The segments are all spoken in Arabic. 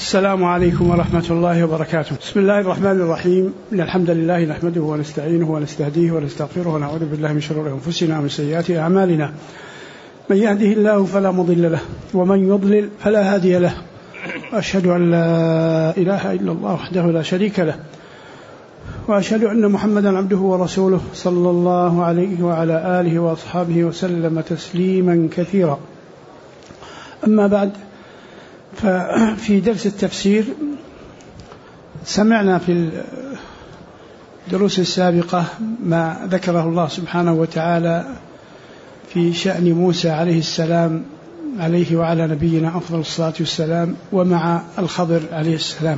السلام عليكم ورحمة الله وبركاته. بسم الله الرحمن الرحيم. إن الحمد لله نحمده ونستعينه ونستهديه ونستغفره ونعوذ بالله من شرور أنفسنا ومن سيئات أعمالنا. من يهده الله فلا مضل له ومن يضلل فلا هادي له. وأشهد أن لا إله إلا الله وحده لا شريك له وأشهد أن محمدا عبده ورسوله صلى الله عليه وعلى آله وأصحابه وسلم تسليما كثيرا. أما بعد، ففي درس التفسير سمعنا في الدروس السابقة ما ذكره الله سبحانه وتعالى في شأن موسى عليه السلام عليه وعلى نبينا أفضل الصلاة والسلام ومع الخضر عليه السلام.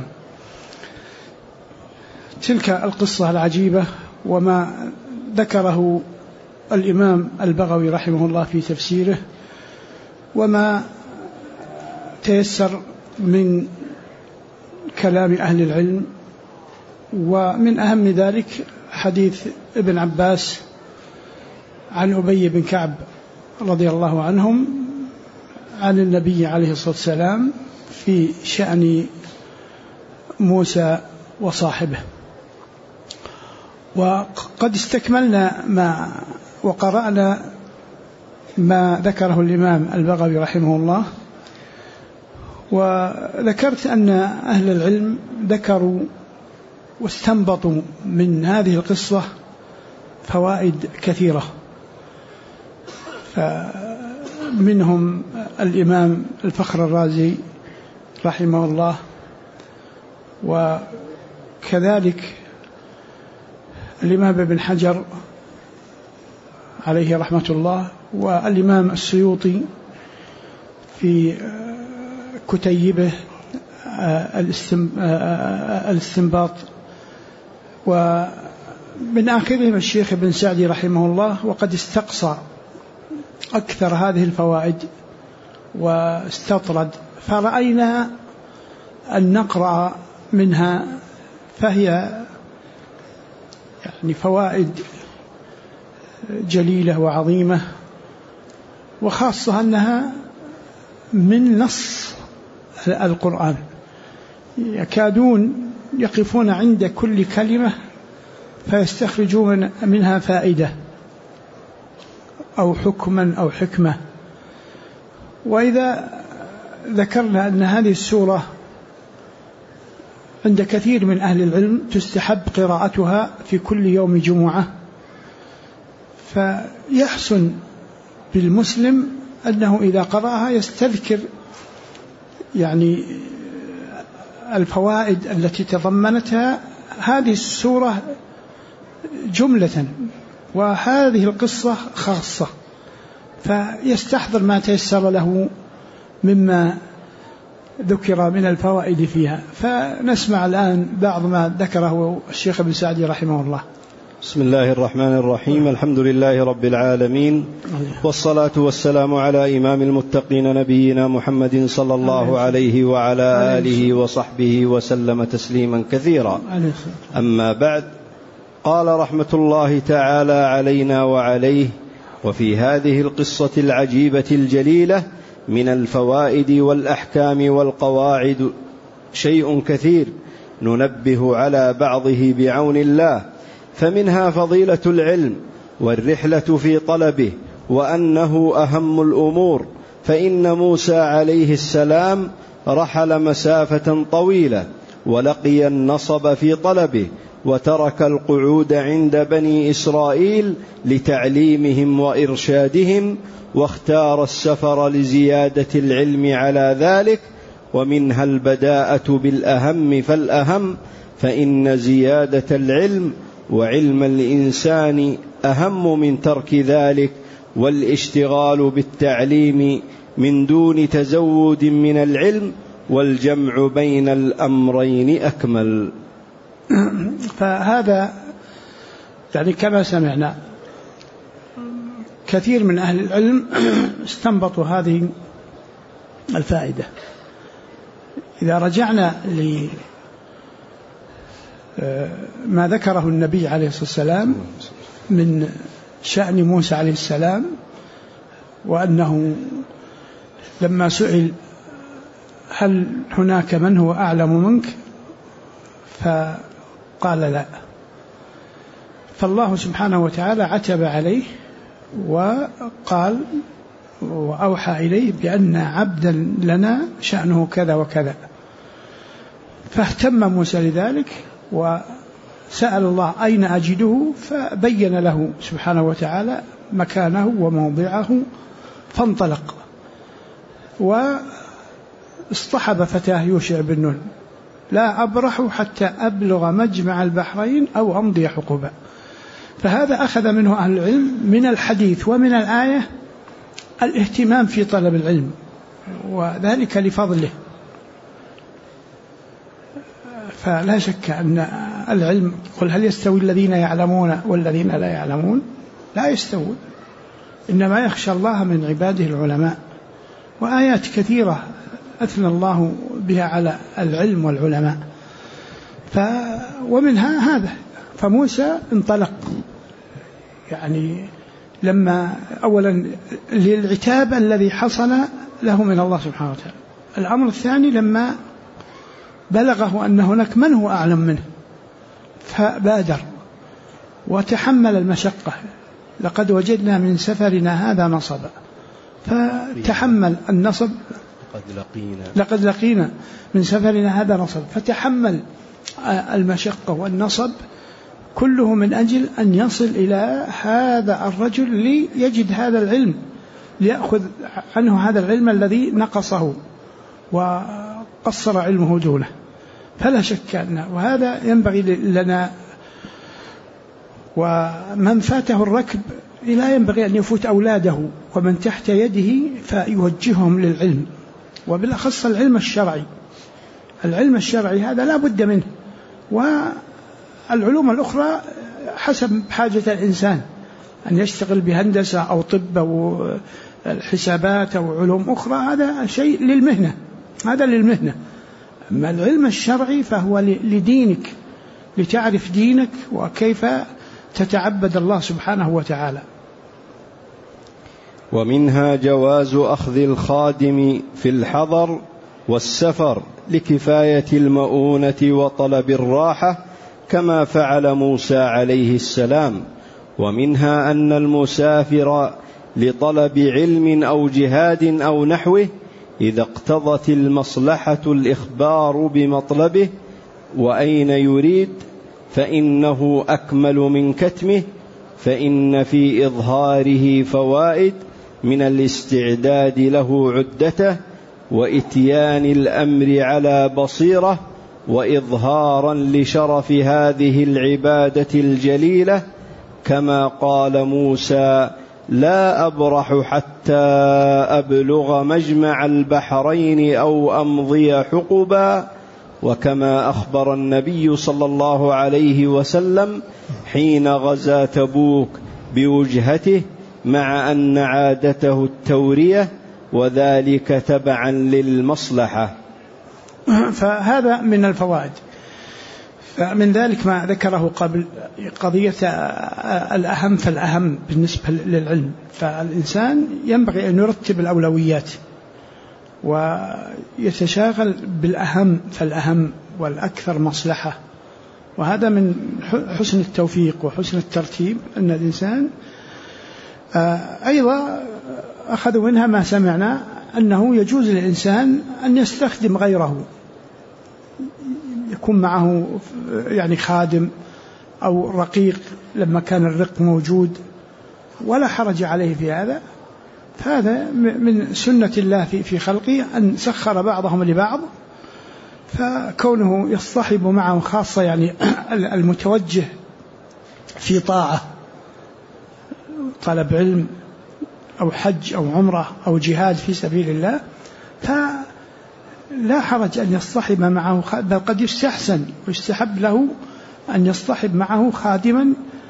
تلك القصة العجيبة وما ذكره الإمام البغوي رحمه الله في تفسيره وما تيسر من كلام أهل العلم، ومن أهم ذلك حديث ابن عباس عن أبي بن كعب رضي الله عنهم عن النبي عليه الصلاة والسلام في شأن موسى وصاحبه. وقد استكملنا وقرأنا ما ذكره الإمام البغوي رحمه الله، وذكرت أن أهل العلم ذكروا واستنبطوا من هذه القصة فوائد كثيرة، فمنهم الإمام الفخر الرازي رحمه الله، وكذلك الإمام ابن حجر عليه رحمة الله، والإمام السيوطي في كتيبه الاستنباط، ومن آخرهم الشيخ ابن سعدي رحمه الله، وقد استقصى أكثر هذه الفوائد واستطرد، فرأينا أن نقرأ منها، فهي يعني فوائد جليلة وعظيمة، وخاصة أنها من نص القرآن، يكادون يقفون عند كل كلمة فيستخرجون منها فائدة أو حكما أو حكمة. وإذا ذكرنا أن هذه السورة عند كثير من أهل العلم تستحب قراءتها في كل يوم جمعة، فيحسن بالمسلم أنه إذا قرأها يستذكر يعني الفوائد التي تضمنتها هذه السورة جملة، وهذه القصة خاصة، فيستحضر ما تيسر له مما ذكر من الفوائد فيها. فنسمع الآن بعض ما ذكره الشيخ ابن سعدي رحمه الله. بسم الله الرحمن الرحيم. الحمد لله رب العالمين، والصلاة والسلام على إمام المتقين نبينا محمد صلى الله عليه وعلى آله وصحبه وسلم تسليما كثيرا. أما بعد، قال رحمة الله تعالى علينا وعليه: وفي هذه القصة العجيبة الجليلة من الفوائد والأحكام والقواعد شيء كثير ننبه على بعضه بعون الله، فمنها فضيلة العلم والرحلة في طلبه، وأنه أهم الأمور، فإن موسى عليه السلام رحل مسافة طويلة ولقي النصب في طلبه، وترك القعود عند بني إسرائيل لتعليمهم وإرشادهم، واختار السفر لزيادة العلم على ذلك، ومنها البداءة بالأهم فالأهم، فإن زيادة العلم وعلم الإنسان أهم من ترك ذلك، والاشتغال بالتعليم من دون تزود من العلم، والجمع بين الأمرين أكمل. فهذا يعني كما سمعنا كثير من أهل العلم استنبطوا هذه الفائدة. إذا رجعنا ما ذكره النبي عليه الصلاة والسلام من شأن موسى عليه السلام، وأنه لما سئل هل هناك من هو أعلم منك؟ فقال لا. فالله سبحانه وتعالى عتب عليه وقال وأوحى إليه بأن عبدا لنا شأنه كذا وكذا. فاهتم موسى لذلك وسأل الله أين أجده، فبين له سبحانه وتعالى مكانه وموضعه، فانطلق واصطحب فتاه يوشع بن نون: لا أبرح حتى أبلغ مجمع البحرين أو أمضي حقبا. فهذا أخذ منه أهل العلم من الحديث ومن الآية الاهتمام في طلب العلم، وذلك لفضله. فلا شك أن العلم، قل هل يستوي الذين يعلمون والذين لا يعلمون؟ لا يستوون، إنما يخشى الله من عباده العلماء. وآيات كثيرة أثنى الله بها على العلم والعلماء، ومنها هذا. فموسى انطلق يعني لما أولا للعتاب الذي حصل له من الله سبحانه وتعالى. الأمر الثاني لما بلغه أن هناك من هو أعلم منه فبادر وتحمل المشقة. لقد وجدنا من سفرنا هذا نصبا، فتحمل النصب. لقد لقينا من سفرنا هذا نصب، فتحمل المشقة والنصب كله من أجل أن يصل إلى هذا الرجل ليجد هذا العلم، ليأخذ عنه هذا العلم الذي نقصه وقصر علمه دونه. فلا شك أن وهذا ينبغي لنا. ومن فاته الركب لا ينبغي أن يفوت أولاده ومن تحت يده فيوجههم للعلم، وبالأخص العلم الشرعي. العلم الشرعي هذا لا بد منه، والعلوم الأخرى حسب حاجة الإنسان، أن يشتغل بهندسة أو طب أو الحسابات أو علوم أخرى، هذا شيء للمهنة، هذا للمهنة. أما العلم الشرعي فهو لدينك، لتعرف دينك وكيف تتعبد الله سبحانه وتعالى. ومنها جواز أخذ الخادم في الحضر والسفر لكفاية المؤونة وطلب الراحة كما فعل موسى عليه السلام. ومنها أن المسافر لطلب علم أو جهاد أو نحوه إذا اقتضت المصلحة الإخبار بمطلبه وأين يريد فإنه أكمل من كتمه، فإن في إظهاره فوائد من الاستعداد له عدته وإتيان الأمر على بصيرة وإظهارا لشرف هذه العبادة الجليلة، كما قال موسى: لا أبرح حتى أبلغ مجمع البحرين أو أمضي حقبا، وكما أخبر النبي صلى الله عليه وسلم حين غزا تبوك بوجهته مع أن عادته التورية وذلك تبعا للمصلحة. فهذا من الفوائد. فمن ذلك ما ذكره قبل قضية الأهم فالأهم بالنسبة للعلم. فالإنسان ينبغي أن يرتب الأولويات ويتشاغل بالأهم فالأهم والأكثر مصلحة، وهذا من حسن التوفيق وحسن الترتيب أن الإنسان. أيضا أخذوا منها ما سمعنا أنه يجوز للإنسان أن يستخدم غيره، يكون معه يعني خادم أو رقيق لما كان الرق موجود، ولا حرج عليه في هذا. فهذا من سنة الله في خلقه أن سخر بعضهم لبعض، فكونه يصطحب معه خاصة يعني المتوجه في طاعة، طلب علم أو حج أو عمرة أو جهاد في سبيل الله، فلا حرج أن يصطحب معه، بل قد يستحسن ويستحب له أن يصطحب معه خادما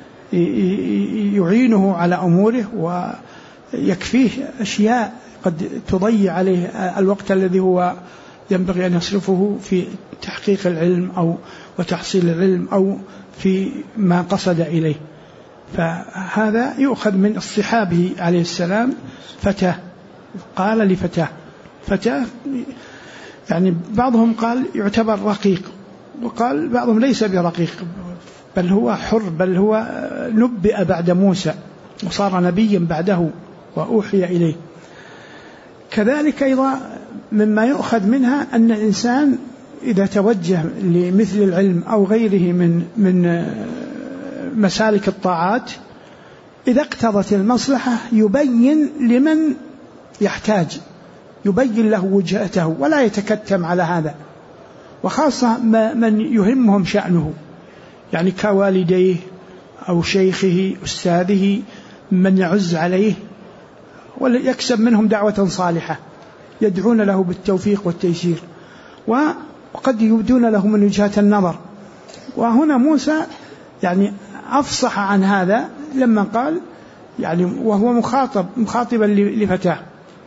يعينه على أموره ويكفيه أشياء قد تضيع عليه الوقت الذي هو ينبغي أن يصرفه في تحقيق العلم أو وتحصيل العلم أو في ما قصد إليه. فهذا يؤخذ من اصطحابه عليه السلام فتاه. قال لفتاه يعني بعضهم قال يعتبر رقيق، وقال بعضهم ليس برقيق، بل هو حر، بل هو نبئ بعد موسى وصار نبيا بعده وأوحي إليه. كذلك أيضا مما يؤخذ منها أن الإنسان إذا توجه لمثل العلم أو غيره من مسالك الطاعات، إذا اقتضت المصلحة يبين لمن يحتاج، يبين له وجهته ولا يتكتم على هذا، وخاصة من يهمهم شأنه، يعني كوالديه أو شيخه أستاذه من يعز عليه ويكسب منهم دعوة صالحة يدعون له بالتوفيق والتيسير، وقد يبدون له من وجهات النظر. وهنا موسى يعني أفصح عن هذا لما قال، يعني وهو مخاطبا لفتاه،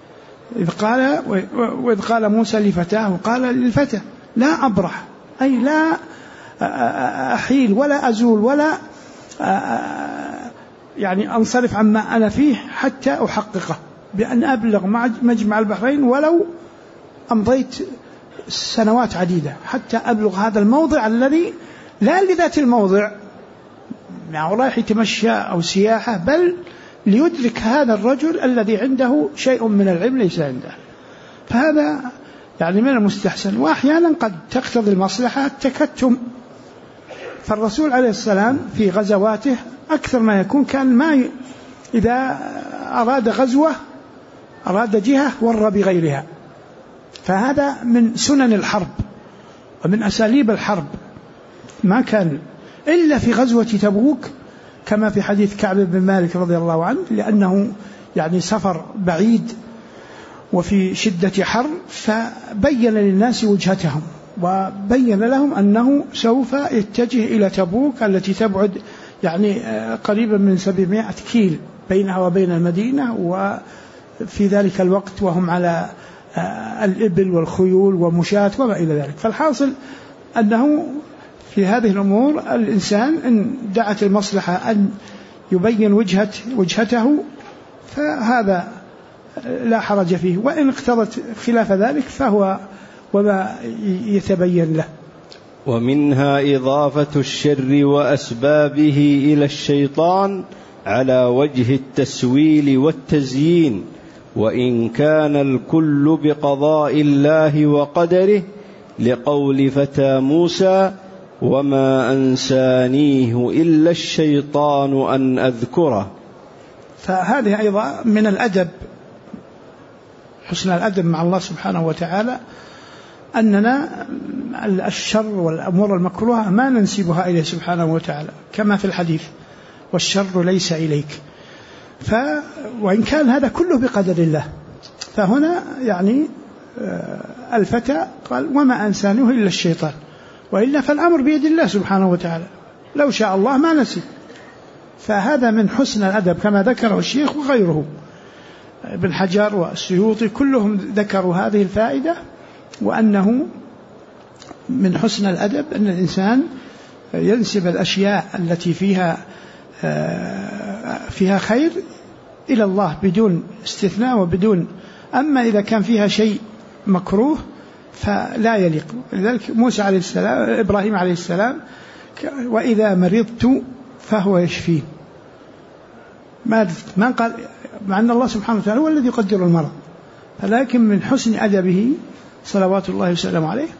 إذ قال موسى لفتاه قال للفتى لا أبرح، أي لا أحيل ولا أزول ولا يعني أنصرف عما أنا فيه حتى أحققه بأن أبلغ مجمع البحرين، ولو أمضيت سنوات عديدة حتى أبلغ هذا الموضع الذي لا لذات الموضع يعني رايح يتمشى أو سياحة، بل ليدرك هذا الرجل الذي عنده شيء من العلم ليس عنده. فهذا يعني من المستحسن. وأحيانا قد تقتضي المصلحة التكتم، فالرسول عليه السلام في غزواته أكثر ما يكون كان إذا أراد غزوة أراد جهة ور بغيرها، فهذا من سنن الحرب ومن أساليب الحرب، ما كان إلا في غزوة تبوك كما في حديث كعب بن مالك رضي الله عنه، لأنه يعني سفر بعيد وفي شدة حر، فبين للناس وجهتهم وبين لهم أنه سوف يتجه إلى تبوك التي تبعد يعني قريبا من 700 كيل بينها وبين المدينة، وفي ذلك الوقت وهم على الإبل والخيول ومشاة وما إلى ذلك. فالحاصل أنه في هذه الأمور الإنسان إن دعت المصلحة أن يبين وجهته فهذا لا حرج فيه، وإن اقتضت خلاف ذلك فهو وما يتبين له. ومنها إضافة الشر وأسبابه إلى الشيطان على وجه التسويل والتزيين، وإن كان الكل بقضاء الله وقدره، لقول فتى موسى وما أنسانيه إلا الشيطان أن أذكره. فهذه أيضا من الأدب، حسن الأدب مع الله سبحانه وتعالى، أننا الشر والأمور المكروهة ما ننسبها إليه سبحانه وتعالى، كما في الحديث والشر ليس إليك. وإن كان هذا كله بقدر الله، فهنا يعني الفتى قال وما أنسانه إلا الشيطان، وإلا فالأمر بيد الله سبحانه وتعالى، لو شاء الله ما نسي. فهذا من حسن الأدب كما ذكره الشيخ وغيره، ابن حجر والسيوطي كلهم ذكروا هذه الفائدة، وأنه من حسن الأدب أن الإنسان ينسب الأشياء التي فيها خير إلى الله بدون استثناء وبدون، أما إذا كان فيها شيء مكروه فلا يليق. لذلك موسى عليه السلام، إبراهيم عليه السلام وإذا مرضت فهو يشفين، ما قال، مع أن الله سبحانه وتعالى هو الذي يقدر المرض، لكن من حسن أدبه صلوات الله وسلامه عليه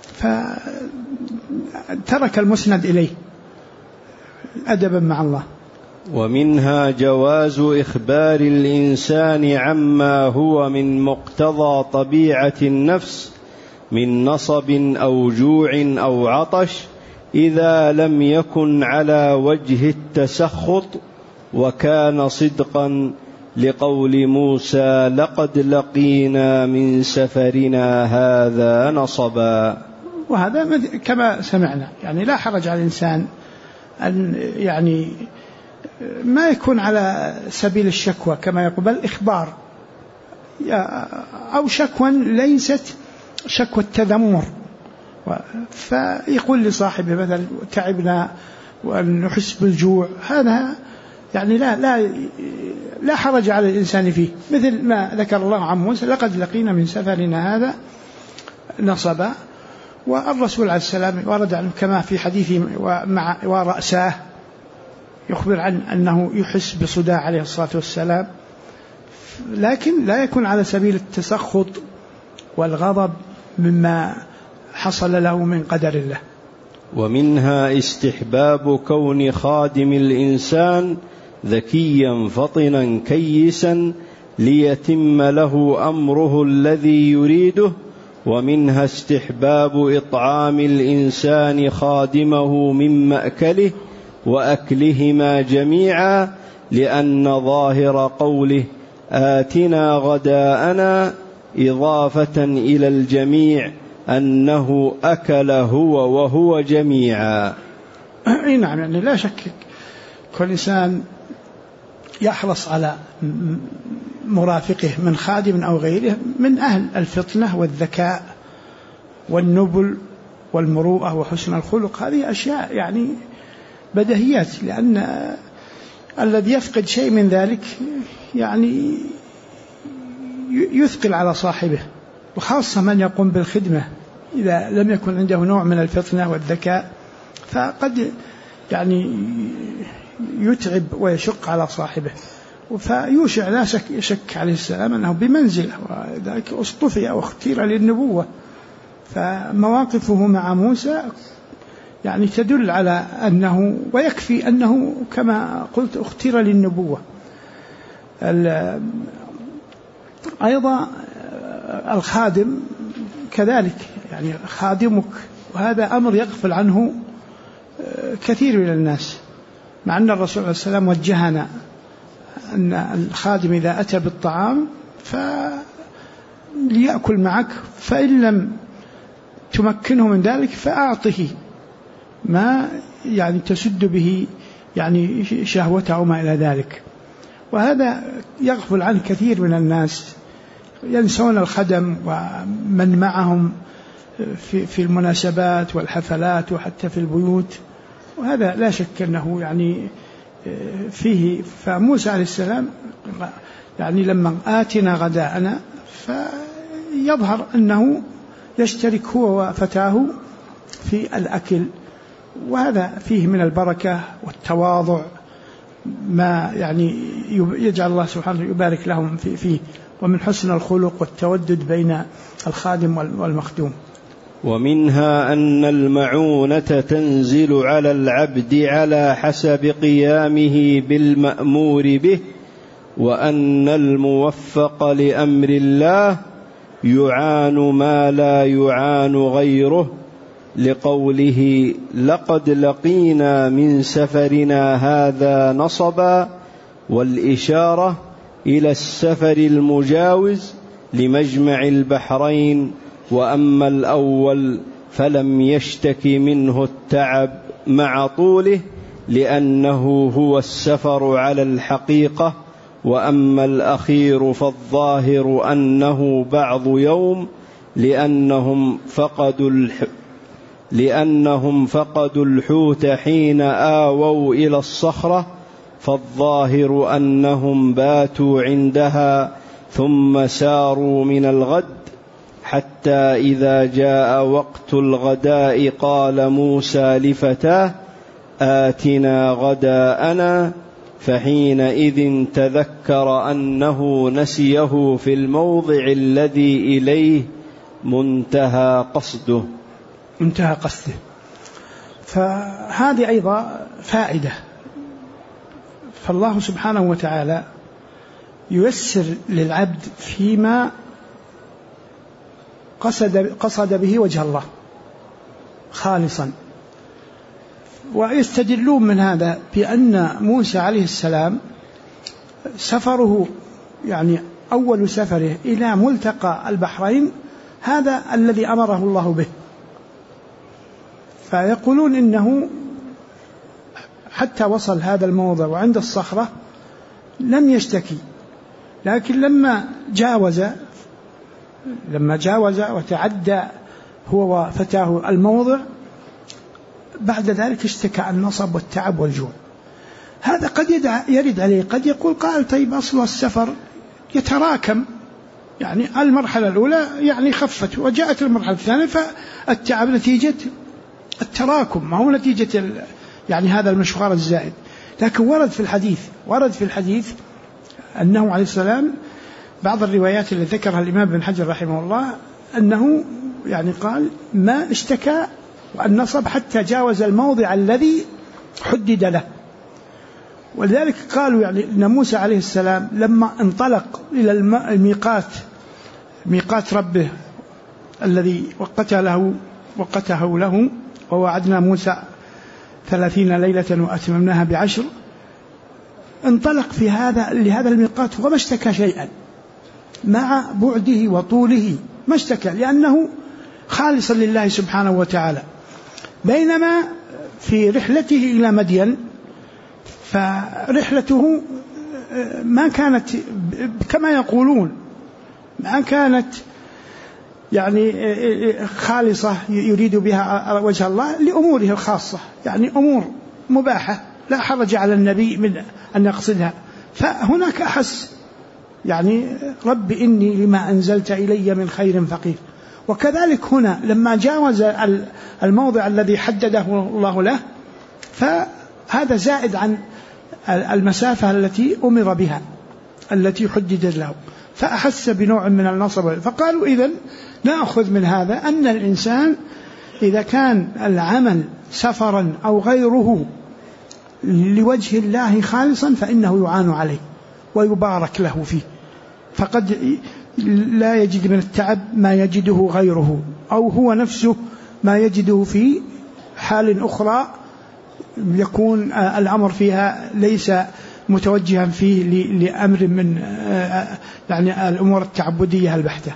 فترك المسند إليه أدبا مع الله. ومنها جواز إخبار الإنسان عما هو من مقتضى طبيعة النفس من نصب أو جوع أو عطش، إذا لم يكن على وجه التسخط وكان صدقا، لقول موسى لقد لقينا من سفرنا هذا نصبا. وهذا كما سمعنا، يعني لا حرج على الإنسان أن يعني ما يكون على سبيل الشكوى كما يقول، بل إخبار أو شكوى ليست شكوى التذمر، فيقول لصاحبه مثلا تعبنا وأن نحس بالجوع، هذا يعني لا حرج على الإنسان فيه، مثل ما ذكر الله عن موسى لقد لقينا من سفرنا هذا نصبا. والرسول عليه السلام ورد عنه كما في حديث ورأساه يخبر عن أنه يحس بصداع عليه الصلاة والسلام، لكن لا يكون على سبيل التسخط والغضب مما حصل له من قدر الله. ومنها استحباب كون خادم الإنسان ذكيا فطنا كيسا ليتم له أمره الذي يريده. ومنها استحباب إطعام الإنسان خادمه من مأكله وأكلهما جميعا، لأن ظاهر قوله آتنا غداءنا إضافة إلى الجميع أنه أكل هو وهو جميعا. نعم، يعني لا شك كل إنسان يحرص على مرافقه من خادم أو غيره من أهل الفطنة والذكاء والنبل والمروءة وحسن الخلق. هذه أشياء يعني بديهيات، لأن الذي يفقد شيء من ذلك يعني يثقل على صاحبه، وخاصة من يقوم بالخدمة إذا لم يكن عنده نوع من الفطنة والذكاء فقد يعني يتعب ويشق على صاحبه. فيوشع لا شك عليه السلام أنه بمنزله، وذلك اصطفي أو اختير للنبوة. فمواقفه مع موسى يعني تدل على أنه، ويكفي أنه كما قلت اختير للنبوة. أيضا الخادم كذلك، يعني خادمك، وهذا أمر يغفل عنه كثير من الناس، مع أن الرسول عليه السلام وجهنا أن الخادم إذا أتى بالطعام فليأكل معك، فإن لم تمكنه من ذلك فأعطه ما يعني تسد به يعني شهوته وما إلى ذلك. وهذا يغفل عنه كثير من الناس، ينسون الخدم ومن معهم في المناسبات والحفلات وحتى في البيوت، وهذا لا شك أنه يعني فيه. فموسى عليه السلام يعني لما آتنا غداءنا فيظهر أنه يشترك هو وفتاه في الأكل، وهذا فيه من البركة والتواضع ما يعني يجعل الله سبحانه يبارك لهم فيه، ومن حسن الخلق والتودد بين الخادم والمخدوم. ومنها أن المعونة تنزل على العبد على حسب قيامه بالمأمور به، وأن الموفق لأمر الله يعان ما لا يعان غيره، لقوله لقد لقينا من سفرنا هذا نصبا، والإشارة إلى السفر المجاوز لمجمع البحرين. وأما الأول فلم يشتك منه التعب مع طوله لأنه هو السفر على الحقيقة، وأما الأخير فالظاهر أنه بعض يوم لأنهم فقدوا الحوت حين آووا إلى الصخرة، فالظاهر أنهم باتوا عندها ثم ساروا من الغد، حتى إذا جاء وقت الغداء قال موسى لفتاه آتنا غداءنا، فحينئذ تذكر أنه نسيه في الموضع الذي إليه منتهى قصده. فهذه أيضا فائدة. فالله سبحانه وتعالى ييسر للعبد فيما قصد به وجه الله خالصا. ويستدلون من هذا بأن موسى عليه السلام سفره يعني أول سفره إلى ملتقى البحرين هذا الذي أمره الله به، فيقولون إنه حتى وصل هذا الموضع وعند الصخرة لم يشتكي، لكن لما جاوز وتعدى هو وفتاه الموضع بعد ذلك اشتكى النصب والتعب والجوع. هذا قد يرد عليه، قد يقول قال طيب أصل السفر يتراكم يعني المرحلة الأولى يعني خفت، وجاءت المرحلة الثانية فالتعب نتيجة التراكم، ما هو نتيجة يعني هذا المشوار الزائد. لكن ورد في الحديث أنه عليه السلام بعض الروايات اللي ذكرها الإمام بن حجر رحمه الله أنه يعني قال ما اشتكى النصب حتى جاوز الموضع الذي حدد له. ولذلك قالوا يعني أن موسى عليه السلام لما انطلق إلى ميقات ربه الذي وقته له ووعدنا موسى 30 ليلة وأتممناها ب10، انطلق لهذا الميقات وما اشتكى شيئا مع بعده وطوله، ما اشتكى لأنه خالصا لله سبحانه وتعالى. بينما في رحلته إلى مدين فرحلته ما كانت كما يقولون، ما كانت يعني خالصة يريد بها وجه الله لأموره الخاصة، يعني أمور مباحة لا حرج على النبي من أن يقصدها. فهناك أحس يعني رب إني لما أنزلت إلي من خير فقير. وكذلك هنا لما جاوز الموضع الذي حدده الله له فهذا زائد عن المسافة التي أمر بها التي حددت له، فأحس بنوع من النصب. فقالوا إذن نأخذ من هذا أن الإنسان إذا كان العمل سفرا أو غيره لوجه الله خالصا فإنه يعان عليه ويبارك له فيه، فقد لا يجد من التعب ما يجده غيره، أو هو نفسه ما يجده في حال أخرى يكون الأمر فيها ليس متوجها فيه لأمر من يعني الأمور التعبدية البحتة.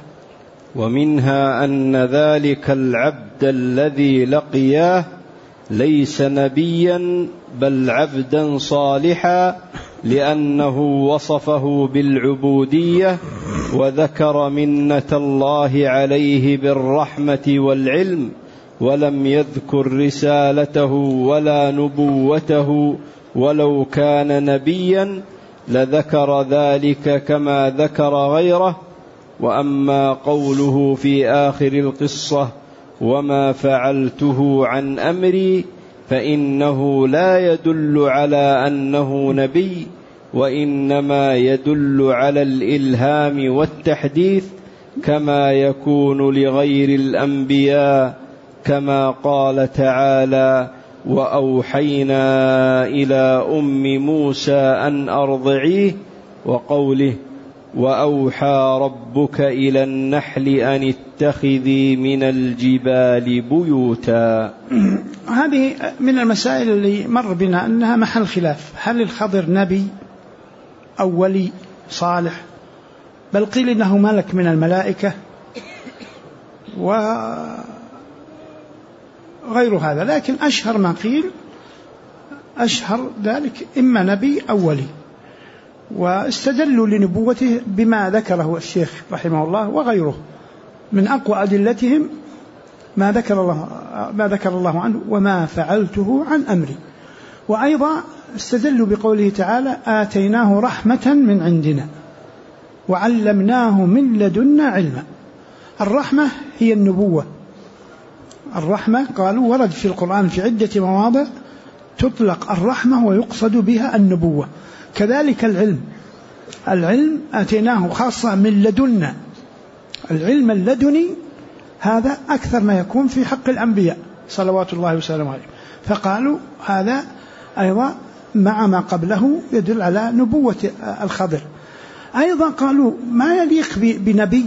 ومنها أن ذلك العبد الذي لقياه ليس نبيا بل عبدا صالحا، لأنه وصفه بالعبودية وذكر منة الله عليه بالرحمة والعلم، ولم يذكر رسالته ولا نبوته، ولو كان نبيا لذكر ذلك كما ذكر غيره. وأما قوله في آخر القصة وما فعلته عن أمري فإنه لا يدل على أنه نبي، وإنما يدل على الإلهام والتحديث كما يكون لغير الأنبياء، كما قال تعالى وأوحينا إلى أم موسى أن أرضعيه، وقوله وأوحى ربك إلى النحل أن اتخذي من الجبال بيوتا. هذه من المسائل اللي مر بنا أنها محل خلاف، هل الخضر نبي أو ولي صالح؟ بل قيل إنه ملك من الملائكة وغير هذا، لكن أشهر ما قيل أشهر ذلك إما نبي أو ولي. واستدلوا لنبوته بما ذكره الشيخ رحمه الله وغيره من أقوى أدلتهم ما ذكر الله عنه وما فعلته عن أمري. وأيضا استدلوا بقوله تعالى آتيناه رحمة من عندنا وعلمناه من لدنا علما. الرحمة هي النبوة. الرحمة قالوا ورد في القرآن في عدة مواضع تطلق الرحمة ويقصد بها النبوة. كذلك العلم آتيناه خاصة من لدنا. العلم اللدني هذا أكثر ما يكون في حق الأنبياء صلوات الله وسلامه عليهم، فقالوا هذا أيضا مع ما قبله يدل على نبوة الخضر. أيضا قالوا ما يليق بنبي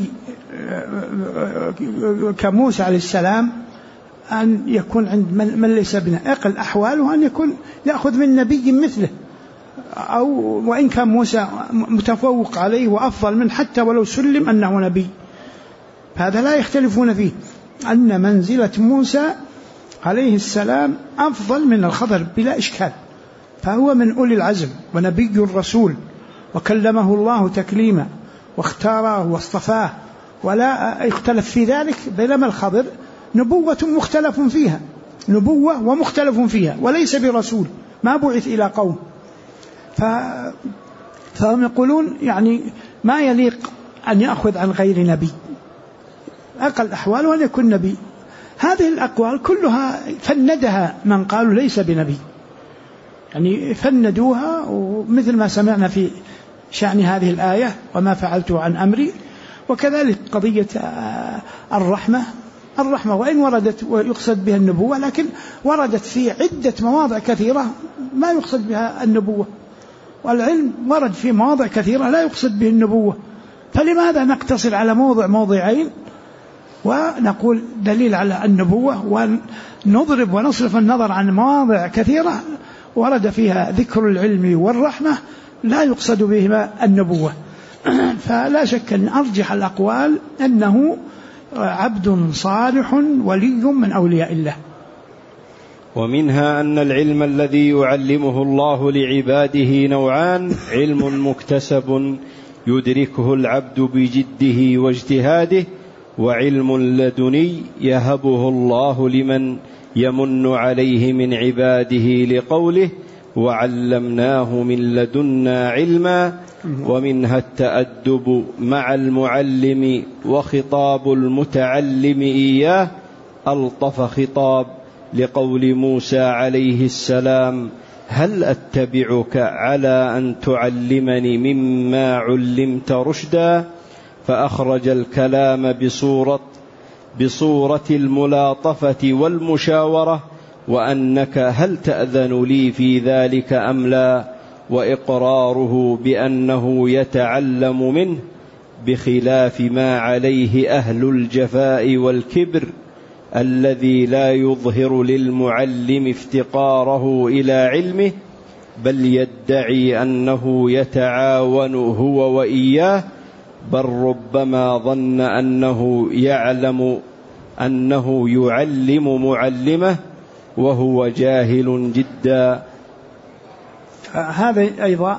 كموسى عليه السلام أن يكون عند من ليس بنائق الأحوال، وأن يكون يأخذ من نبي مثله، أو وإن كان موسى متفوق عليه وأفضل من حتى ولو سلم أنه نبي، هذا لا يختلفون فيه أن منزلة موسى عليه السلام أفضل من الخضر بلا إشكال، فهو من أولي العزم ونبي الرسول وكلمه الله تكليما واختاره واصطفاه ولا يختلف في ذلك. بينما الخضر نبوة مختلف فيها، نبوة ومختلف فيها، وليس برسول ما بعث إلى قوم. فهم يقولون يعني ما يليق أن يأخذ عن غير نبي، أقل أحوال وأن يكون نبي. هذه الأقوال كلها فندها من قالوا ليس بنبي، يعني فندوها، ومثل ما سمعنا في شأن هذه الآية وما فعلته عن أمري. وكذلك قضية الرحمة وإن وردت ويقصد بها النبوة، لكن وردت في عدة مواضع كثيرة ما يقصد بها النبوة، والعلم ورد في مواضع كثيرة لا يقصد به النبوة. فلماذا نقتصر على موضعين ونقول دليل على النبوة، ونضرب ونصرف النظر عن مواضع كثيرة ورد فيها ذكر العلم والرحمة لا يقصد بهما النبوة؟ فلا شك أن أرجح الأقوال أنه عبد صالح ولي من أولياء الله. ومنها أن العلم الذي يعلمه الله لعباده نوعان: علم مكتسب يدركه العبد بجده واجتهاده، وعلم لدني يهبه الله لمن يمن عليه من عباده لقوله وعلمناه من لدنا علما. ومنها التأدب مع المعلم وخطاب المتعلم إياه ألطف خطاب، لقول موسى عليه السلام: هل أتبعك على أن تعلمني مما علمت رشدا؟ فأخرج الكلام بصورة الملاطفة والمشاورة، وأنك هل تأذن لي في ذلك أم لا؟ وإقراره بأنه يتعلم منه، بخلاف ما عليه أهل الجفاء والكبر الذي لا يظهر للمعلم افتقاره إلى علمه، بل يدعي أنه يتعاون هو وإياه، بل ربما ظن أنه يعلم معلمه وهو جاهل جدا. هذا أيضا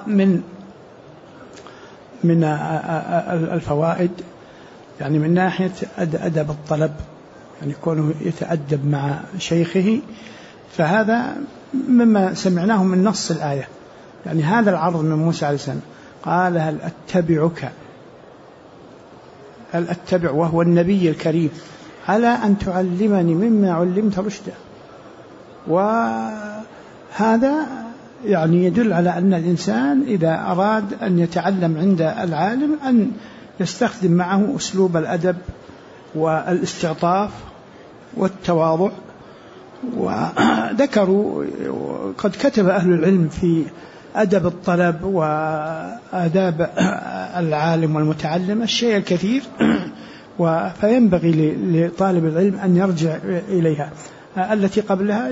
من الفوائد، يعني من ناحية أدب الطلب، يعني كونه يتأدب مع شيخه، فهذا مما سمعناه من نص الآية. يعني هذا العرض من موسى عليه السلام، قال هل أتبع وهو النبي الكريم على أن تعلمني مما علمت رشدا. وهذا يعني يدل على أن الإنسان إذا أراد أن يتعلم عند العالم أن يستخدم معه أسلوب الأدب والاستعطاف والتواضع. وذكروا قد كتب أهل العلم في أدب الطلب وآداب العالم والمتعلم الشيء الكثير، فينبغي لطالب العلم أن يرجع إليها. التي قبلها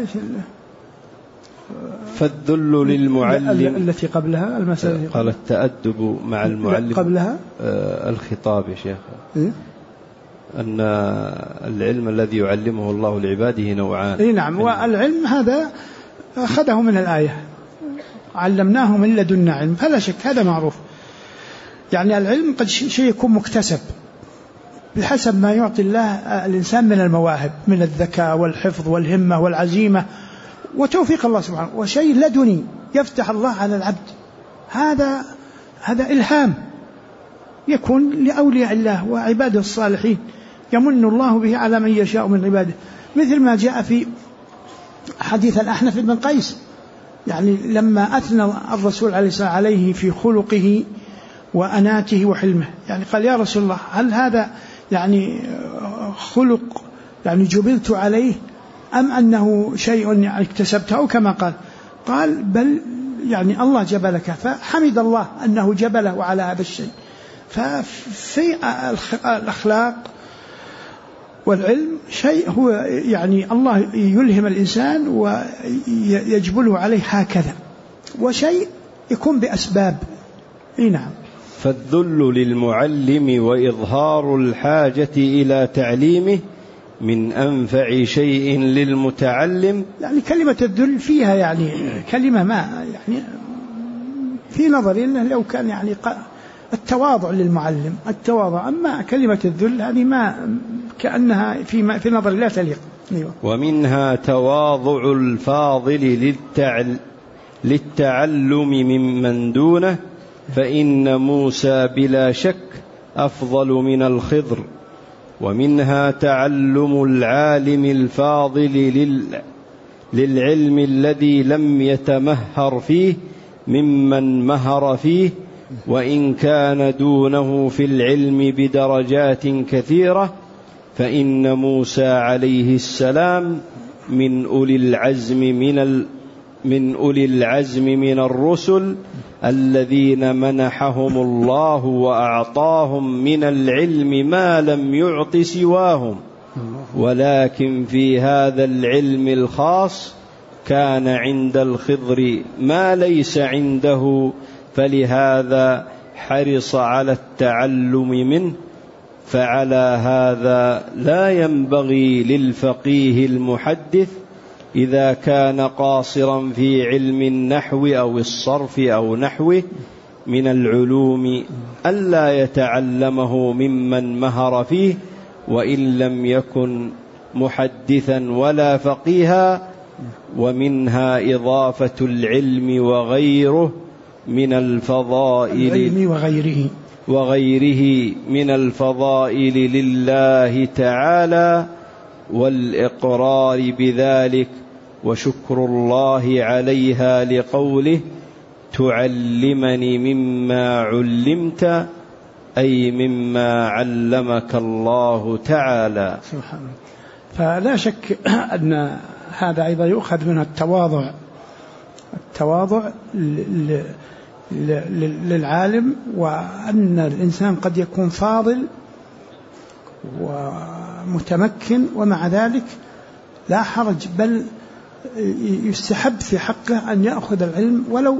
فالذل للمعلم، التي قبلها المسألة قال التأدب مع المعلم، قبلها الخطاب يا شيخ، أن العلم الذي يعلمه الله لعباده نوعان. نعم، والعلم هذا أخذه من الآية علمناه من لدنا علم، فلا شك هذا معروف. يعني العلم قد شيء يكون مكتسب بحسب ما يعطي الله الإنسان من المواهب، من الذكاء والحفظ والهمة والعزيمة وتوفيق الله سبحانه، وشيء لدني يفتح الله على العبد. هذا إلهام يكون لأولياء الله وعباده الصالحين، يمن الله به على من يشاء من عباده، مثل ما جاء في حديث الأحنف بن قيس، يعني لما أثنى الرسول عليه الصلاة والسلام عليه في خلقه وأناته وحلمه، يعني قال يا رسول الله هل هذا يعني خلق يعني جبلت عليه أم أنه شيء يعني اكتسبته؟ أو كما قال بل يعني الله جبلك، فحمد الله أنه جبله على هذا الشيء. ففي الأخلاق والعلم شيء هو يعني الله يلهم الإنسان ويجبله عليه هكذا، وشيء يكون بأسباب. نعم. فالذل للمعلم وإظهار الحاجة إلى تعليمه من أنفع شيء للمتعلم. يعني كلمة الذل فيها يعني كلمة ما يعني في نظري أنه لو كان يعني التواضع للمعلم، التواضع، أما كلمة الذل هذه ما كأنها في نظري لا تليق. ومنها تواضع الفاضل للتعلم ممن دونه، فإن موسى بلا شك أفضل من الخضر. ومنها تعلم العالم الفاضل للعلم الذي لم يتمهر فيه ممن مهر فيه، وإن كان دونه في العلم بدرجات كثيرة، فإن موسى عليه السلام من أولي العزم من الرسل الذين منحهم الله وأعطاهم من العلم ما لم يعط سواهم، ولكن في هذا العلم الخاص كان عند الخضر ما ليس عنده، فلهذا حرص على التعلم منه. فعلى هذا لا ينبغي للفقيه المحدث إذا كان قاصرا في علم النحو أو الصرف أو نحوه من العلوم ألا يتعلمه ممن مهر فيه، وإن لم يكن محدثا ولا فقيها. ومنها إضافة العلم وغيره من الفضائل وغيره من الفضائل لله تعالى، والإقرار بذلك وشكر الله عليها، لقوله تعلمني مما علمت، أي مما علمك الله تعالى. سبحان الله. فلا شك أن هذا أيضا يؤخذ منه التواضع للعالم، وأن الإنسان قد يكون فاضل ومتمكن ومع ذلك لا حرج، بل يستحب في حقه أن يأخذ العلم ولو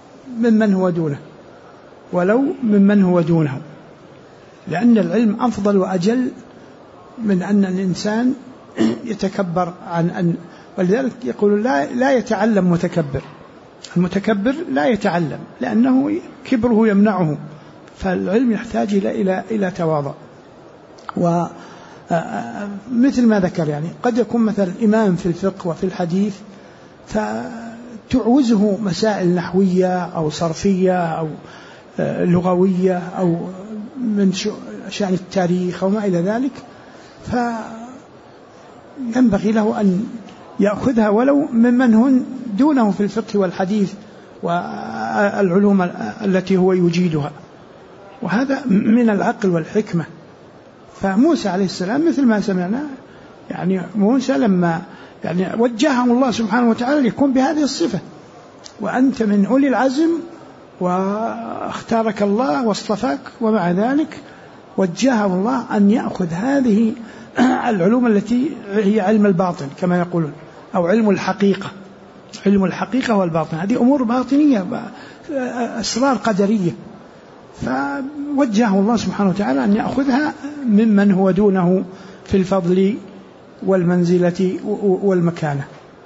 ممن هو دونه، لأن العلم أفضل وأجل من أن الإنسان يتكبر عن أن، ولذلك يقول لا يتعلم متكبر. المتكبر لا يتعلم لأنه كبره يمنعه، فالعلم يحتاج إلى تواضع. ومثل ما ذكر يعني قد يكون مثلا إمام في الفقه وفي الحديث فتعوزه مسائل نحوية أو صرفية أو لغوية أو من شأن التاريخ أو ما إلى ذلك، فينبغي له أن يأخذها ولو ممن هن دونه في الفقه والحديث والعلوم التي هو يجيدها، وهذا من العقل والحكمة. فموسى عليه السلام مثل ما سمعنا، يعني موسى لما يعني وجهه الله سبحانه وتعالى ليكون بهذه الصفة، وأنت من أولي العزم واختارك الله واصطفاك، ومع ذلك وجهه الله أن يأخذ هذه العلوم التي هي علم الباطن كما يقولون، أو علم الحقيقة والباطن، هذه أمور باطنية، أسرار قدرية، فوجهه الله سبحانه وتعالى أن يأخذها ممن هو دونه في الفضل والمنزلة والمكانة.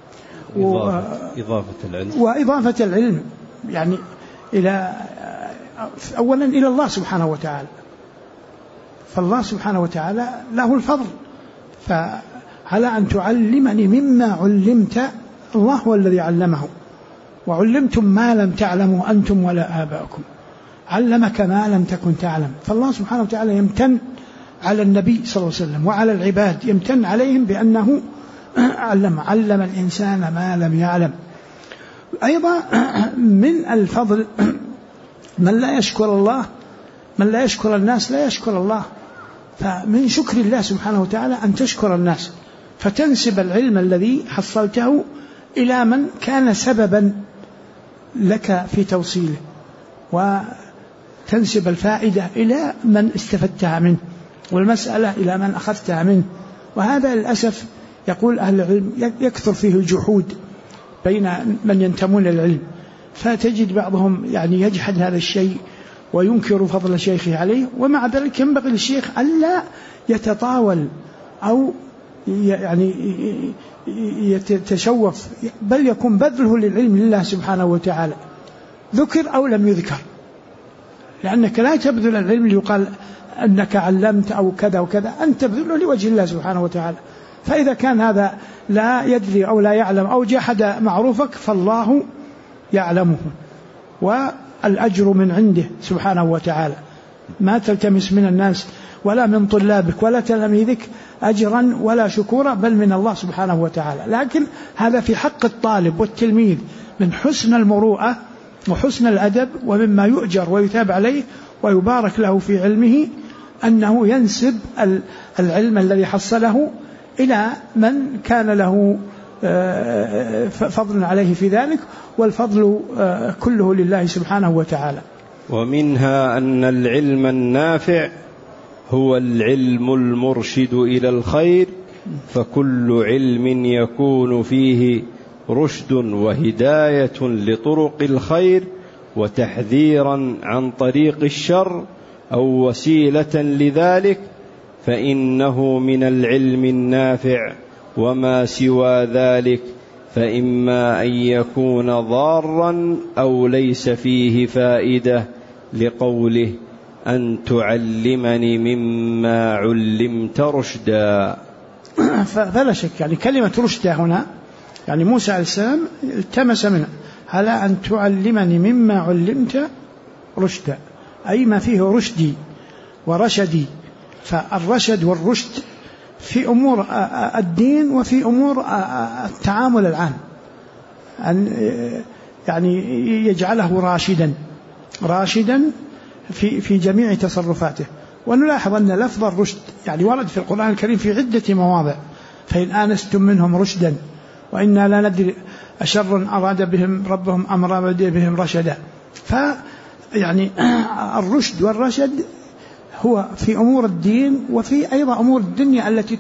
وإضافة العلم يعني أولا إلى الله سبحانه وتعالى، فالله سبحانه وتعالى له الفضل، فعلى أن تعلمني مما علمت، الله هو الذي علمه، وعلمتم ما لم تعلموا أنتم ولا آباؤكم، علمك ما لم تكن تعلم. فالله سبحانه وتعالى يمتن على النبي صلى الله عليه وسلم وعلى العباد، يمتن عليهم بأنه علم الإنسان ما لم يعلم. أيضا من الفضل من لا يشكر الناس لا يشكر الله، فمن شكر الله سبحانه وتعالى أن تشكر الناس، فتنسب العلم الذي حصلته إلى من كان سببا لك في توصيله، وتنسب الفائدة إلى من استفدتها منه، والمسألة إلى من أخذتها منه. وهذا للأسف يقول أهل العلم يكثر فيه الجحود بين من ينتمون للعلم، فتجد بعضهم يعني يجحد هذا الشيء وينكر فضل شيخه عليه، ومع ذلك ينبغي للشيخ ألا يتطاول أو يعني يتشوف، بل يكون بذله للعلم لله سبحانه وتعالى، ذكر أو لم يذكر، لأنك لا تبذل العلم ليقال أنك علمت أو كذا وكذا، أنت تبذله لوجه الله سبحانه وتعالى. فإذا كان هذا لا يدري أو لا يعلم أو جحد معروفك فالله يعلمه، والأجر من عنده سبحانه وتعالى. ما تلتمس من الناس ولا من طلابك ولا تلاميذك أجرا ولا شكورا، بل من الله سبحانه وتعالى. لكن هذا في حق الطالب والتلميذ من حسن المروءة وحسن الأدب، ومما يؤجر ويثاب عليه ويبارك له في علمه أنه ينسب العلم الذي حصله إلى من كان له فضل عليه في ذلك، والفضل كله لله سبحانه وتعالى. ومنها أن العلم النافع هو العلم المرشد إلى الخير، فكل علم يكون فيه رشد وهداية لطرق الخير وتحذيرا عن طريق الشر أو وسيلة لذلك فإنه من العلم النافع، وما سوى ذلك فإما أن يكون ضارا أو ليس فيه فائدة، لقوله أن تعلمني مما علمت رشدا. فلا شك يعني كلمة رشدا هنا يعني موسى عليه السلام التمس منه على أن تعلمني مما علمت رشدا، أي ما فيه رشدي ورشدي. فالرشد والرشد في أمور الدين وفي أمور التعامل العام، أن يعني يجعله راشدا في جميع تصرفاته. ونلاحظ أن لفظ الرشد يعني ورد في القرآن الكريم في عدة مواضع، فإن آنستم منهم رشدا وإنا لا ندري أشر أراد بهم ربهم أم أراد بهم رشدا. فيعني الرشد والرشد هو في أمور الدين وفي أيضا أمور الدنيا التي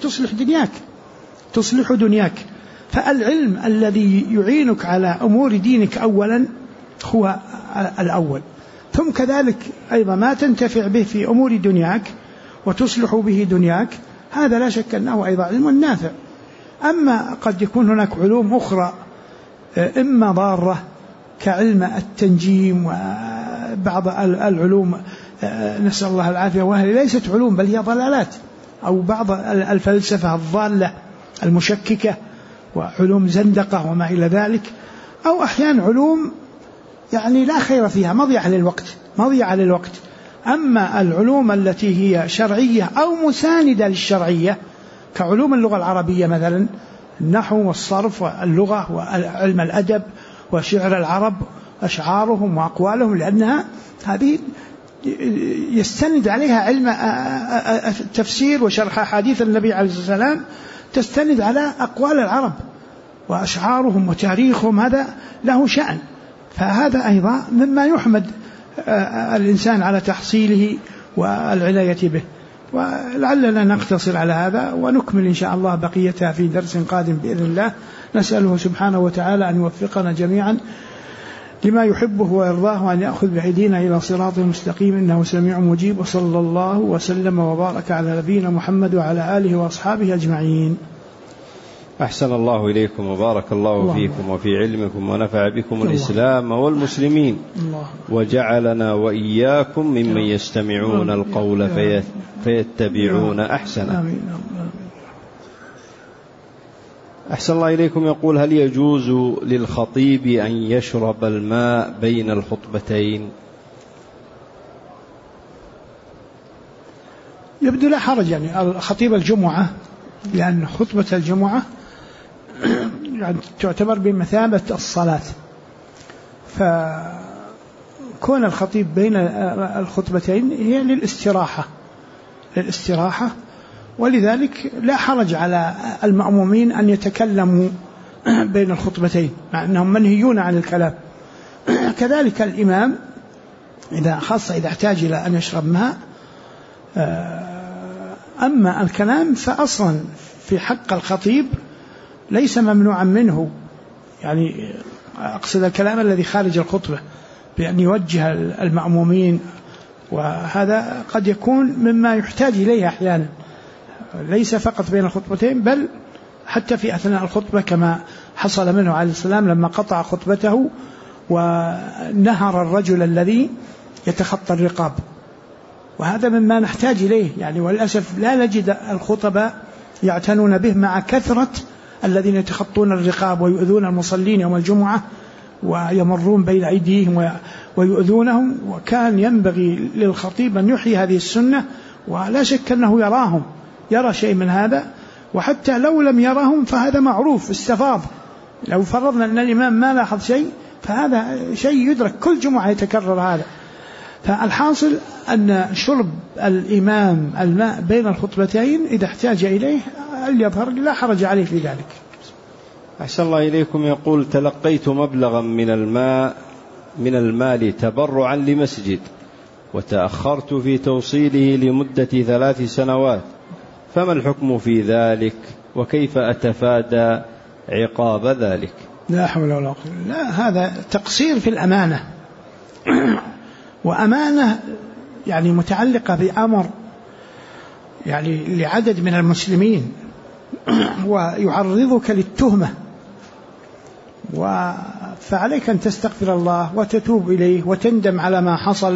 تصلح دنياك. فالعلم الذي يعينك على أمور دينك أولا هو الأول، ثم كذلك أيضا ما تنتفع به في أمور دنياك وتصلح به دنياك، هذا لا شك أنه أيضا علم نافع. أما قد يكون هناك علوم أخرى إما ضارة كعلم التنجيم وبعض العلوم نسأل الله العافية، وهي ليست علوم بل هي ضلالات، أو بعض الفلسفة الضالة المشككة وعلوم زندقة وما إلى ذلك، أو أحيانا علوم يعني لا خير فيها مضيعة للوقت. أما العلوم التي هي شرعية أو مساندة للشرعية كعلوم اللغة العربية مثلا النحو والصرف واللغة وعلم الأدب وشعر العرب أشعارهم وأقوالهم، لأنها هذه يستند عليها علم التفسير وشرح أحاديث النبي عليه الصلاة والسلام، تستند على أقوال العرب وأشعارهم وتاريخهم، هذا له شأن. فهذا أيضا مما يحمد الإنسان على تحصيله والعناية به. ولعلنا نقتصر على هذا ونكمل إن شاء الله بقيتها في درس قادم بإذن الله. نسأله سبحانه وتعالى أن يوفقنا جميعا لما يحبه ويرضاه، وأن يأخذ بأيدينا إلى صراط مستقيم إنه سميع مجيب. وصلى الله وسلم وبارك على نبينا محمد وعلى آله وأصحابه أجمعين. أحسن الله إليكم وبارك الله فيكم وفي علمكم ونفع بكم الإسلام والمسلمين، وجعلنا وإياكم ممن يستمعون القول فيتبعون أحسنه. أحسن الله إليكم. يقول: هل يجوز للخطيب أن يشرب الماء بين الخطبتين؟ يبدو لا حرج، يعني خطيب الجمعة، لأن خطبة الجمعة يعني تعتبر بمثابة الصلاة، فكون الخطيب بين الخطبتين هي للاستراحة، ولذلك لا حرج على المأمومين أن يتكلموا بين الخطبتين مع أنهم منهيون عن الكلام. كذلك الإمام إذا احتاج إلى أن يشرب ماء. أما الكلام فأصلا في حق الخطيب ليس ممنوعا منه، يعني أقصد الكلام الذي خارج الخطبة بأن يوجه المأمومين، وهذا قد يكون مما يحتاج إليه أحيانا، ليس فقط بين الخطبتين بل حتى في أثناء الخطبة، كما حصل منه عليه السلام لما قطع خطبته ونهر الرجل الذي يتخطى الرقاب، وهذا مما نحتاج إليه يعني. وللأسف لا نجد الخطباء يعتنون به مع كثرة الذين يتخطون الرقاب ويؤذون المصلين يوم الجمعة ويمرون بين أيديهم ويؤذونهم، وكان ينبغي للخطيب أن يحيي هذه السنة، ولا شك أنه يراهم، يرى شيء من هذا، وحتى لو لم يرهم فهذا معروف استفاض. لو فرضنا أن الإمام ما لاحظ شيء فهذا شيء يدرك، كل جمعة يتكرر هذا. فالحاصل أن شرب الإمام الماء بين الخطبتين إذا احتاج إليه يظهر لا حرج عليه في ذلك. أحسن الله إليكم. يقول: تلقيت مبلغا من المال تبرعا لمسجد، وتأخرت في توصيله لمدة 3 سنوات، فما الحكم في ذلك، وكيف أتفادى عقاب ذلك؟ لا حول ولا قوة. لا، هذا تقصير في الأمانة، وأمانة يعني متعلقة بأمر يعني لعدد من المسلمين، ويعرضك للتهمة، فعليك أن تستغفر الله وتتوب إليه وتندم على ما حصل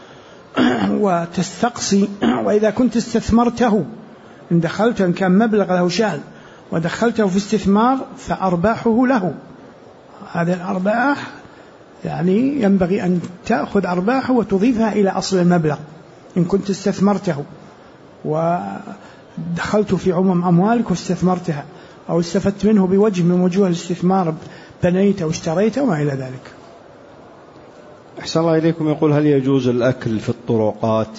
وتستقصي. وإذا كنت استثمرته، إن دخلت إن كان مبلغ له شأن ودخلته في استثمار فأرباحه له، هذه الأرباح يعني ينبغي أن تأخذ أرباحه وتضيفها إلى أصل المبلغ. إن كنت استثمرته ودخلت في عموم أموالك واستثمرتها، أو استفدت منه بوجه من وجوه الاستثمار، بنيت أو اشتريت وما إلى ذلك. أحسن الله إليكم. يقول: هل يجوز الأكل في الطرقات؟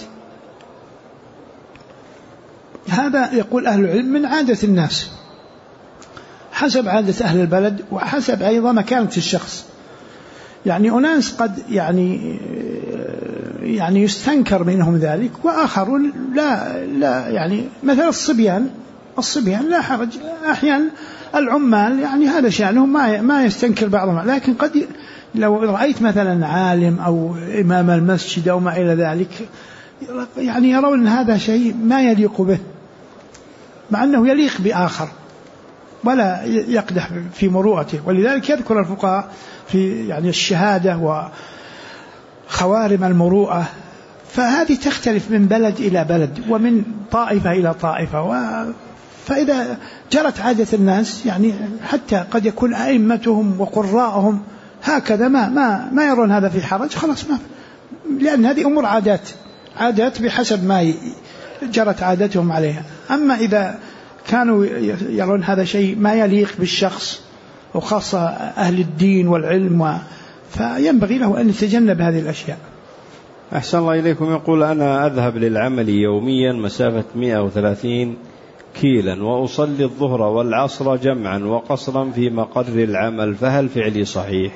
هذا يقول أهل العلم من عادة الناس، حسب عادة أهل البلد، وحسب أيضا مكانة الشخص. يعني أناس قد يعني يستنكر منهم ذلك، وآخرون لا يعني مثل الصبيان لا حرج. أحيانا العمال يعني هذا شأنهم ما يستنكر بعضهم، لكن قد لو رأيت مثلا عالم أو إمام المسجد أو ما إلى ذلك يعني يرون أن هذا شيء ما يليق به، مع أنه يليق بآخر ولا يقدح في مروءته. ولذلك يذكر الفقهاء في يعني الشهادة وخوارم المروءة، فهذه تختلف من بلد إلى بلد ومن طائفة إلى طائفة. فإذا جرت عادة الناس يعني حتى قد يكون أئمتهم وقراءهم هكذا ما يرون هذا في حرج، خلاص ما، لأن هذه أمور عادات بحسب ما جرت عادتهم عليها. أما إذا كانوا يرون هذا شيء ما يليق بالشخص وخاصة أهل الدين والعلم، فينبغي له أن يتجنب هذه الأشياء. أحسن الله إليكم. يقول: أنا أذهب للعمل يوميا مسافة 130 كيلا، وأصلي الظهر والعصر جمعا وقصرا في مقر العمل، فهل فعلي صحيح؟